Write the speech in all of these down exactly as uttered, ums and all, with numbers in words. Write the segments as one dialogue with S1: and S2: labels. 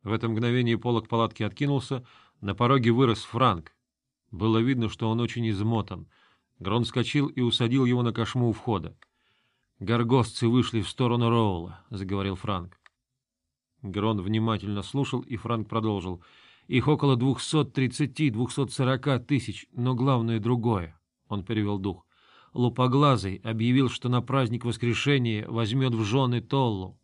S1: В это мгновение полог палатки откинулся, на пороге вырос Франк. Было видно, что он очень измотан. Грон вскочил и усадил его на кошму у входа. — Горгостцы вышли в сторону Роула, — заговорил Франк. Грон внимательно слушал, и Франк продолжил. — Их около двухсот тридцати — двухсот сорока тысяч, но главное другое. Он перевел дух. Лупоглазый объявил, что на праздник Воскрешения возьмет в жены Толлу.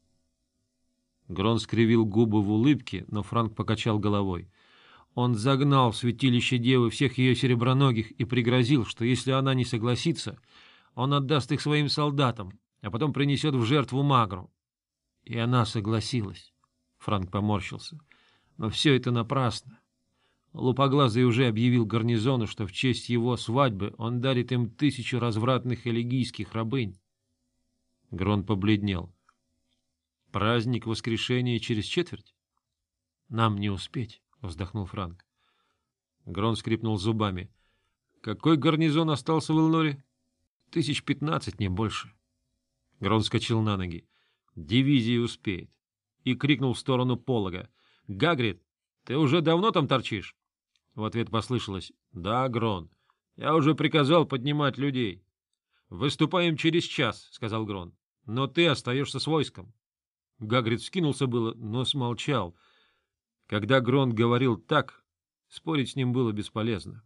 S1: Грон скривил губы в улыбке, но Франк покачал головой. Он загнал в святилище девы всех ее сереброногих и пригрозил, что если она не согласится, он отдаст их своим солдатам, а потом принесет в жертву Магру. И она согласилась. Франк поморщился. Но все это напрасно. Лупоглазый уже объявил гарнизону, что в честь его свадьбы он дарит им тысячу развратных элегийских рабынь. Грон побледнел. — Праздник Воскрешения через четверть? — Нам не успеть, — вздохнул Франк. Грон скрипнул зубами. — Какой гарнизон остался в Элноре? — Тысяч пятнадцать, не больше. Грон вскочил на ноги. — Дивизия успеет. И крикнул в сторону полога. — Гагрид, ты уже давно там торчишь? В ответ послышалось. — Да, Грон. Я уже приказал поднимать людей. — Выступаем через час, — сказал Грон. — Но ты остаешься с войском. Гагрид вскинулся было, но смолчал. Когда Грон говорил так, спорить с ним было бесполезно.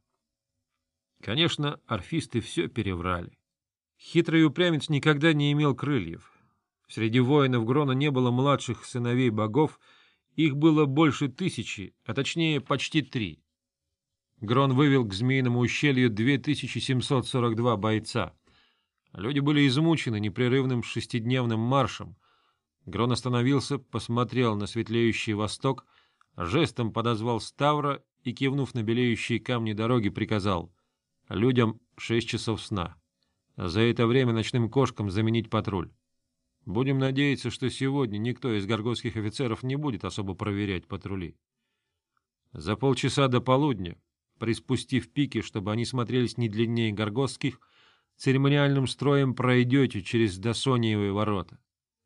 S1: Конечно, орфисты все переврали. Хитрый упрямец никогда не имел крыльев. Среди воинов Грона не было младших сыновей богов, их было больше тысячи, а точнее почти три. Грон вывел к Змеиному ущелью две тысячи семьсот сорок два бойца. Люди были измучены непрерывным шестидневным маршем. Грон остановился, посмотрел на светлеющий восток, жестом подозвал Ставра и, кивнув на белеющие камни дороги, приказал людям шесть часов сна. За это время ночным кошкам заменить патруль. Будем надеяться, что сегодня никто из горгостских офицеров не будет особо проверять патрули. За полчаса до полудня, приспустив пики, чтобы они смотрелись не длиннее горгостских, церемониальным строем пройдете через Досониевые ворота.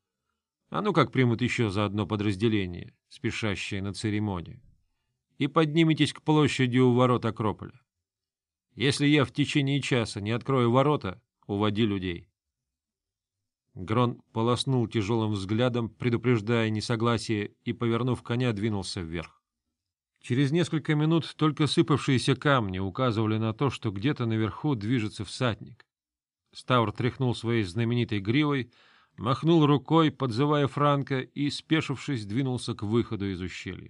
S1: А ну как примут еще за одно подразделение, спешащее на церемонию, и подниметесь к площади у ворот Акрополя. Если я в течение часа не открою ворота, уводи людей. Грон полоснул тяжелым взглядом, предупреждая несогласие, и, повернув коня, двинулся вверх. Через несколько минут только сыпавшиеся камни указывали на то, что где-то наверху движется всадник. Ставр тряхнул своей знаменитой гривой, махнул рукой, подзывая Франка, и, спешившись, двинулся к выходу из ущелья.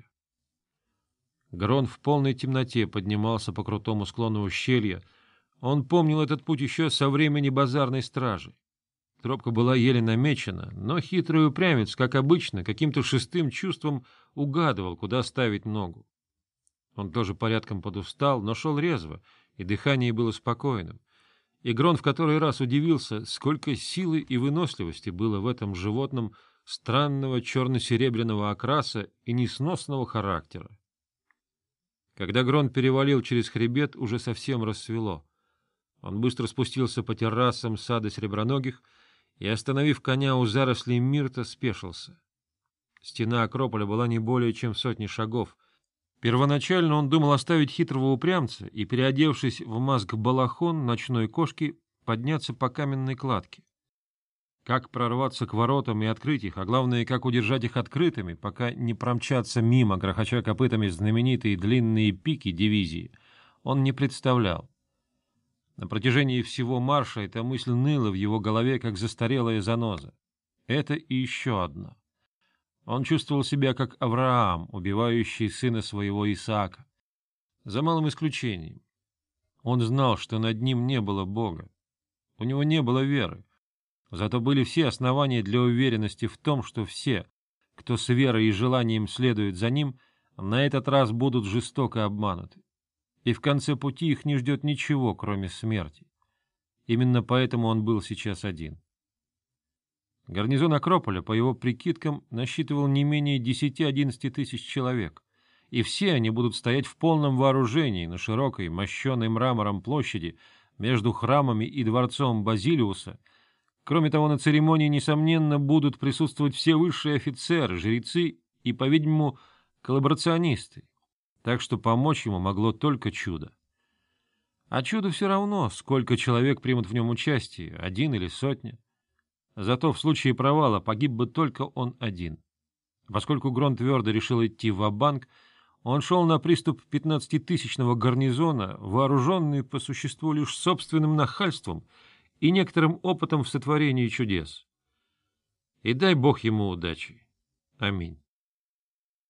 S1: Грон в полной темноте поднимался по крутому склону ущелья. Он помнил этот путь еще со времени базарной стражи. Тропка была еле намечена, но хитрый упрямец, как обычно, каким-то шестым чувством угадывал, куда ставить ногу. Он тоже порядком подустал, но шел резво, и дыхание было спокойным. И Грон в который раз удивился, сколько силы и выносливости было в этом животном странного черно-серебряного окраса и несносного характера. Когда Грон перевалил через хребет, уже совсем рассвело. Он быстро спустился по террасам сада Сереброногих и, остановив коня у зарослей мирта, спешился. Стена Акрополя была не более чем в сотне шагов. Первоначально он думал оставить хитрого упрямца и, переодевшись в маск-балахон ночной кошки, подняться по каменной кладке. Как прорваться к воротам и открыть их, а главное, как удержать их открытыми, пока не промчатся мимо, грохоча копытами знаменитые длинные пики дивизии, он не представлял. На протяжении всего марша эта мысль ныла в его голове, как застарелая заноза. Это и еще одно. Он чувствовал себя как Авраам, убивающий сына своего Исаака. За малым исключением. Он знал, что над ним не было Бога. У него не было веры. Зато были все основания для уверенности в том, что все, кто с верой и желанием следует за ним, на этот раз будут жестоко обмануты. И в конце пути их не ждет ничего, кроме смерти. Именно поэтому он был сейчас один. Гарнизон Акрополя, по его прикидкам, насчитывал не менее десяти-одиннадцати тысяч человек, и все они будут стоять в полном вооружении на широкой, мощенной мрамором площади между храмами и дворцом Базилиуса. Кроме того, на церемонии, несомненно, будут присутствовать все высшие офицеры, жрецы и, по-видимому, коллаборационисты, так что помочь ему могло только чудо. А чудо все равно, сколько человек примут в нем участие, один или сотня. Зато в случае провала погиб бы только он один. Поскольку Грон твердо решил идти ва-банк, он шел на приступ пятнадцатитысячного гарнизона, вооруженный по существу лишь собственным нахальством и некоторым опытом в сотворении чудес. И дай Бог ему удачи. Аминь.